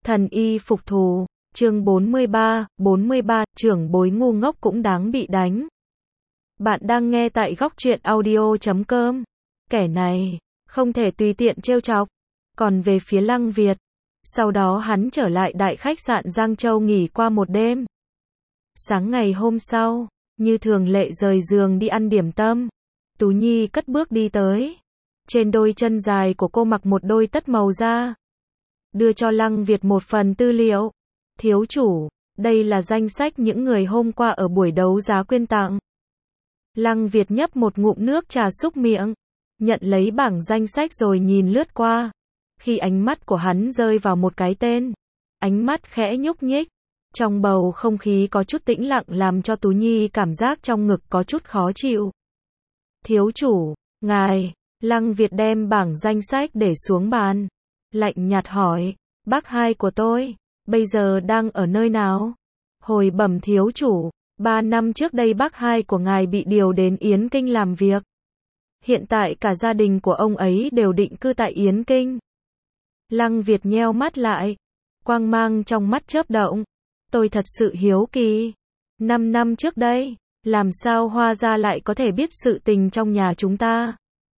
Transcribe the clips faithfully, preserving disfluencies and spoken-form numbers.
Thần y phục thù, chương bốn mươi ba, bốn mươi ba, trưởng bối ngu ngốc cũng đáng bị đánh. Bạn đang nghe tại góc truyện audio chấm com. Kẻ này, không thể tùy tiện trêu chọc. Còn về phía Lăng Việt, sau đó hắn trở lại đại khách sạn Giang Châu nghỉ qua một đêm. Sáng ngày hôm sau, như thường lệ rời giường đi ăn điểm tâm. Tú Nhi cất bước đi tới. Trên đôi chân dài của cô mặc một đôi tất màu da. Đưa cho Lăng Việt một phần tư liệu. Thiếu chủ, đây là danh sách những người hôm qua ở buổi đấu giá quyên tặng. Lăng Việt nhấp một ngụm nước trà xúc miệng, nhận lấy bảng danh sách rồi nhìn lướt qua. Khi ánh mắt của hắn rơi vào một cái tên, ánh mắt khẽ nhúc nhích. Trong bầu không khí có chút tĩnh lặng làm cho Tú Nhi cảm giác trong ngực có chút khó chịu. Thiếu chủ, ngài, Lăng Việt đem bảng danh sách để xuống bàn. Lạnh nhạt hỏi, bác hai của tôi, bây giờ đang ở nơi nào? Hồi bẩm thiếu chủ, ba năm trước đây bác hai của ngài bị điều đến Yến Kinh làm việc. Hiện tại cả gia đình của ông ấy đều định cư tại Yến Kinh. Lăng Việt nheo mắt lại, quang mang trong mắt chớp động. Tôi thật sự hiếu kỳ. Năm năm trước đây, làm sao Hoa gia lại có thể biết sự tình trong nhà chúng ta?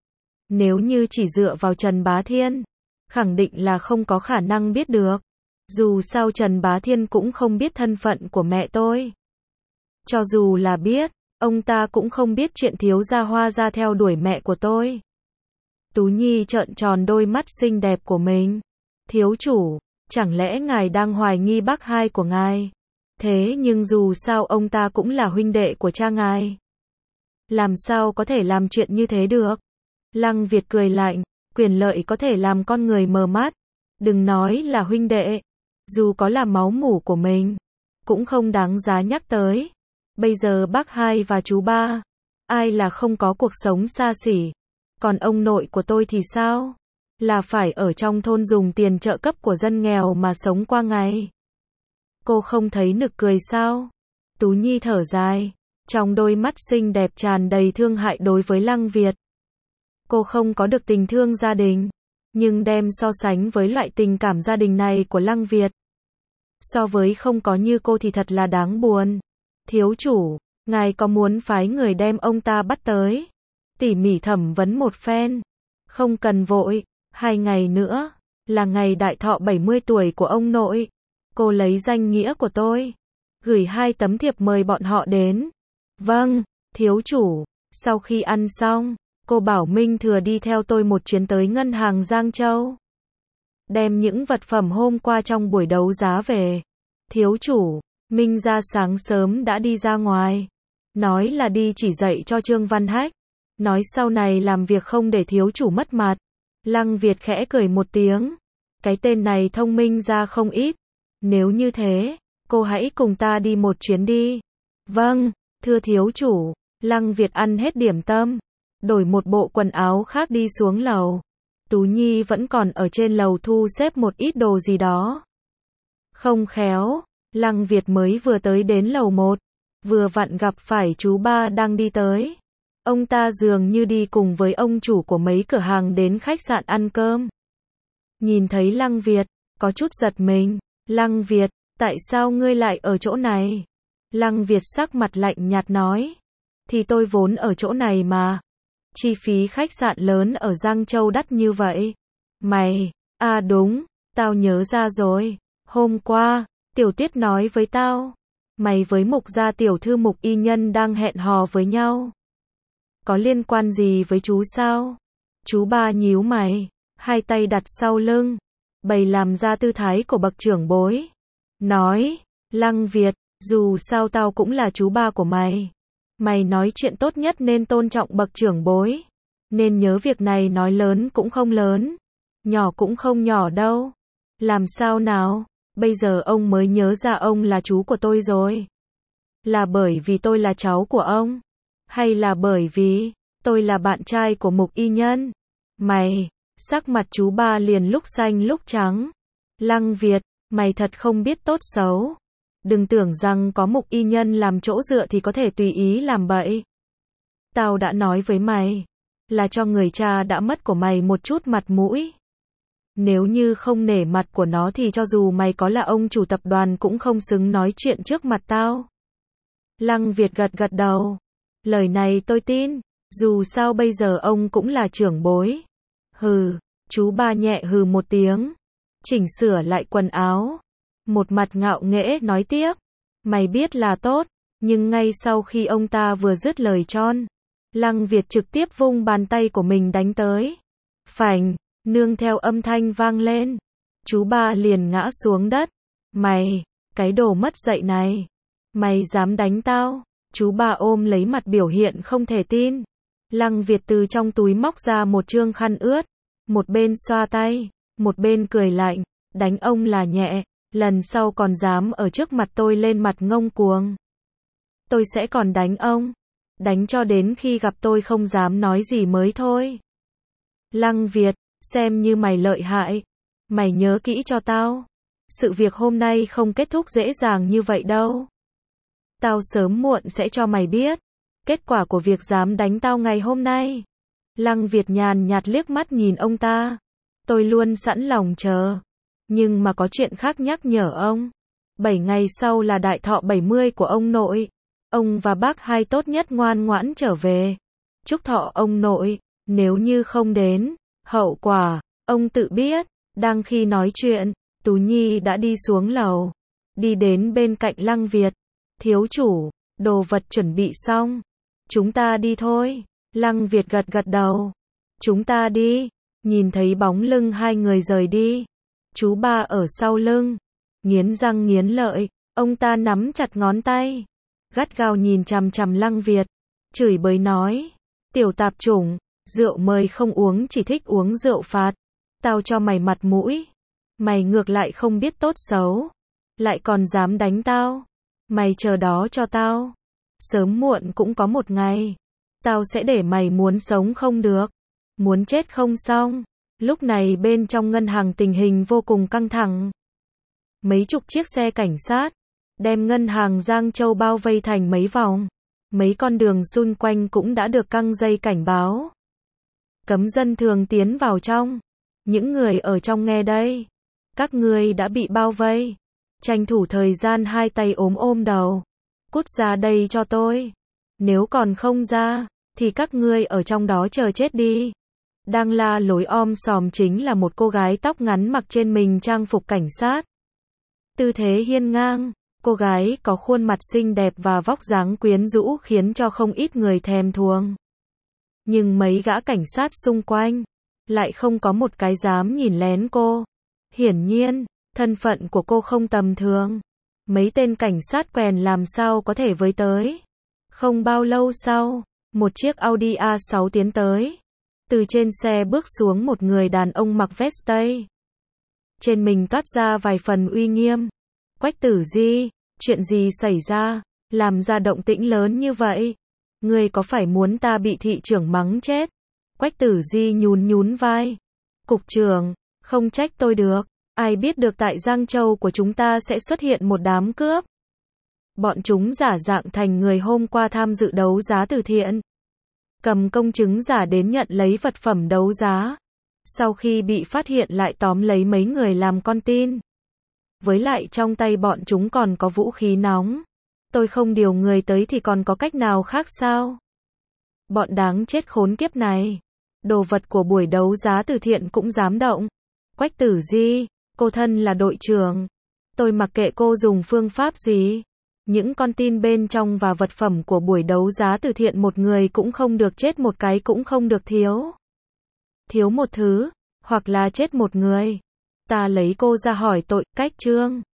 Nếu như chỉ dựa vào Trần Bá Thiên, khẳng định là không có khả năng biết được. Dù sao Trần Bá Thiên cũng không biết thân phận của mẹ tôi. Cho dù là biết, ông ta cũng không biết chuyện thiếu gia Hoa gia theo đuổi mẹ của tôi. Tú Nhi trợn tròn đôi mắt xinh đẹp của mình. Thiếu chủ, chẳng lẽ ngài đang hoài nghi bác hai của ngài? Thế nhưng dù sao ông ta cũng là huynh đệ của cha ngài. Làm sao có thể làm chuyện như thế được? Lăng Việt cười lạnh, quyền lợi có thể làm con người mờ mắt. Đừng nói là huynh đệ, dù có là máu mủ của mình, cũng không đáng giá nhắc tới. Bây giờ bác hai và chú ba, ai là không có cuộc sống xa xỉ? Còn ông nội của tôi thì sao? Là phải ở trong thôn dùng tiền trợ cấp của dân nghèo mà sống qua ngày. Cô không thấy nực cười sao? Tú Nhi thở dài, trong đôi mắt xinh đẹp tràn đầy thương hại đối với Lăng Việt. Cô không có được tình thương gia đình, nhưng đem so sánh với loại tình cảm gia đình này của Lăng Việt, so với không có như cô thì thật là đáng buồn. Thiếu chủ, ngài có muốn phái người đem ông ta bắt tới, tỉ mỉ thẩm vấn một phen? Không cần vội, hai ngày nữa là ngày đại thọ bảy mươi tuổi của ông nội. Cô lấy danh nghĩa của tôi, gửi hai tấm thiệp mời bọn họ đến. Vâng, thiếu chủ. Sau khi ăn xong, cô bảo Minh Thừa đi theo tôi một chuyến tới ngân hàng Giang Châu, đem những vật phẩm hôm qua trong buổi đấu giá về. Thiếu chủ, Minh ra sáng sớm đã đi ra ngoài, nói là đi chỉ dạy cho Trương Văn Hách, nói sau này làm việc không để thiếu chủ mất mặt. Lăng Việt khẽ cười một tiếng, cái tên này thông minh ra không ít. Nếu như thế, cô hãy cùng ta đi một chuyến đi. Vâng, thưa thiếu chủ. Lăng Việt ăn hết điểm tâm, đổi một bộ quần áo khác đi xuống lầu. Tú Nhi vẫn còn ở trên lầu thu xếp một ít đồ gì đó. Không khéo, Lăng Việt mới vừa tới đến lầu một, vừa vặn gặp phải chú ba đang đi tới. Ông ta dường như đi cùng với ông chủ của mấy cửa hàng đến khách sạn ăn cơm. Nhìn thấy Lăng Việt, có chút giật mình. Lăng Việt, tại sao ngươi lại ở chỗ này? Lăng Việt sắc mặt lạnh nhạt nói. Thì tôi vốn ở chỗ này mà. Chi phí khách sạn lớn ở Giang Châu đắt như vậy. Mày, à đúng, tao nhớ ra rồi. Hôm qua, Tiểu Tuyết nói với tao, mày với Mục gia tiểu thư Mục y nhân đang hẹn hò với nhau. Có liên quan gì với chú sao? Chú ba nhíu mày, hai tay đặt sau lưng, bày làm ra tư thái của bậc trưởng bối. Nói, Lăng Việt, dù sao tao cũng là chú ba của mày. Mày nói chuyện tốt nhất nên tôn trọng bậc trưởng bối. Nên nhớ việc này nói lớn cũng không lớn, nhỏ cũng không nhỏ đâu. Làm sao nào, bây giờ ông mới nhớ ra ông là chú của tôi rồi. Là bởi vì tôi là cháu của ông? Hay là bởi vì tôi là bạn trai của Mục y nhân? Mày, sắc mặt chú ba liền lúc xanh lúc trắng. Lăng Việt, mày thật không biết tốt xấu. Đừng tưởng rằng có Mục y nhân làm chỗ dựa thì có thể tùy ý làm bậy. Tao đã nói với mày, là cho người cha đã mất của mày một chút mặt mũi. Nếu như không nể mặt của nó thì cho dù mày có là ông chủ tập đoàn cũng không xứng nói chuyện trước mặt tao. Lăng Việt gật gật đầu. Lời này tôi tin, dù sao bây giờ ông cũng là trưởng bối. Hừ, chú ba nhẹ hừ một tiếng, chỉnh sửa lại quần áo, một mặt ngạo nghễ nói tiếp, mày biết là tốt, nhưng ngay sau khi ông ta vừa dứt lời tròn, Lăng Việt trực tiếp vung bàn tay của mình đánh tới. Phành, nương theo âm thanh vang lên, chú ba liền ngã xuống đất. Mày, cái đồ mất dạy này, mày dám đánh tao? Chú ba ôm lấy mặt biểu hiện không thể tin. Lăng Việt từ trong túi móc ra một trương khăn ướt, một bên xoa tay, một bên cười lạnh, đánh ông là nhẹ, lần sau còn dám ở trước mặt tôi lên mặt ngông cuồng. Tôi sẽ còn đánh ông, đánh cho đến khi gặp tôi không dám nói gì mới thôi. Lăng Việt, xem như mày lợi hại, mày nhớ kỹ cho tao, sự việc hôm nay không kết thúc dễ dàng như vậy đâu. Tao sớm muộn sẽ cho mày biết kết quả của việc dám đánh tao ngày hôm nay. Lăng Việt nhàn nhạt liếc mắt nhìn ông ta. Tôi luôn sẵn lòng chờ. Nhưng mà có chuyện khác nhắc nhở ông. Bảy ngày sau là đại thọ bảy mươi của ông nội. Ông và bác hai tốt nhất ngoan ngoãn trở về. Chúc thọ ông nội. Nếu như không đến, hậu quả, ông tự biết. Đang khi nói chuyện, Tú Nhi đã đi xuống lầu. Đi đến bên cạnh Lăng Việt. Thiếu chủ, đồ vật chuẩn bị xong. Chúng ta đi thôi. Lăng Việt gật gật đầu. Chúng ta đi. Nhìn thấy bóng lưng hai người rời đi. Chú ba ở sau lưng. Nghiến răng nghiến lợi. Ông ta nắm chặt ngón tay. Gắt gao nhìn chằm chằm Lăng Việt. Chửi bới nói. Tiểu tạp chủng. Rượu mời không uống chỉ thích uống rượu phạt. Tao cho mày mặt mũi. Mày ngược lại không biết tốt xấu. Lại còn dám đánh tao. Mày chờ đó cho tao. Sớm muộn cũng có một ngày. Tao sẽ để mày muốn sống không được. Muốn chết không xong. Lúc này bên trong ngân hàng tình hình vô cùng căng thẳng. Mấy chục chiếc xe cảnh sát đem ngân hàng Giang Châu bao vây thành mấy vòng. Mấy con đường xung quanh cũng đã được căng dây cảnh báo. Cấm dân thường tiến vào trong. Những người ở trong nghe đây. Các ngươi đã bị bao vây. Tranh thủ thời gian hai tay ốm ôm đầu. Cút ra đây cho tôi. Nếu còn không ra, thì các ngươi ở trong đó chờ chết đi. Đang la lối om sòm chính là một cô gái tóc ngắn mặc trên mình trang phục cảnh sát. Tư thế hiên ngang, cô gái có khuôn mặt xinh đẹp và vóc dáng quyến rũ khiến cho không ít người thèm thuồng. Nhưng mấy gã cảnh sát xung quanh, lại không có một cái dám nhìn lén cô. Hiển nhiên, thân phận của cô không tầm thường. Mấy tên cảnh sát quèn làm sao có thể với tới. Không bao lâu sau, một chiếc Audi a sáu tiến tới. Từ trên xe bước xuống một người đàn ông mặc vest tây. Trên mình toát ra vài phần uy nghiêm. Quách Tử Di, chuyện gì xảy ra, làm ra động tĩnh lớn như vậy? Ngươi có phải muốn ta bị thị trưởng mắng chết? Quách Tử Di nhún nhún vai. Cục trưởng, không trách tôi được. Ai biết được tại Giang Châu của chúng ta sẽ xuất hiện một đám cướp. Bọn chúng giả dạng thành người hôm qua tham dự đấu giá từ thiện. Cầm công chứng giả đến nhận lấy vật phẩm đấu giá. Sau khi bị phát hiện lại tóm lấy mấy người làm con tin. Với lại trong tay bọn chúng còn có vũ khí nóng. Tôi không điều người tới thì còn có cách nào khác sao? Bọn đáng chết khốn kiếp này. Đồ vật của buổi đấu giá từ thiện cũng dám động. Quách Tử Di, cô thân là đội trưởng. Tôi mặc kệ cô dùng phương pháp gì. Những con tin bên trong và vật phẩm của buổi đấu giá từ thiện một người cũng không được chết, một cái cũng không được thiếu. Thiếu một thứ, hoặc là chết một người. Ta lấy cô ra hỏi tội, cách trương.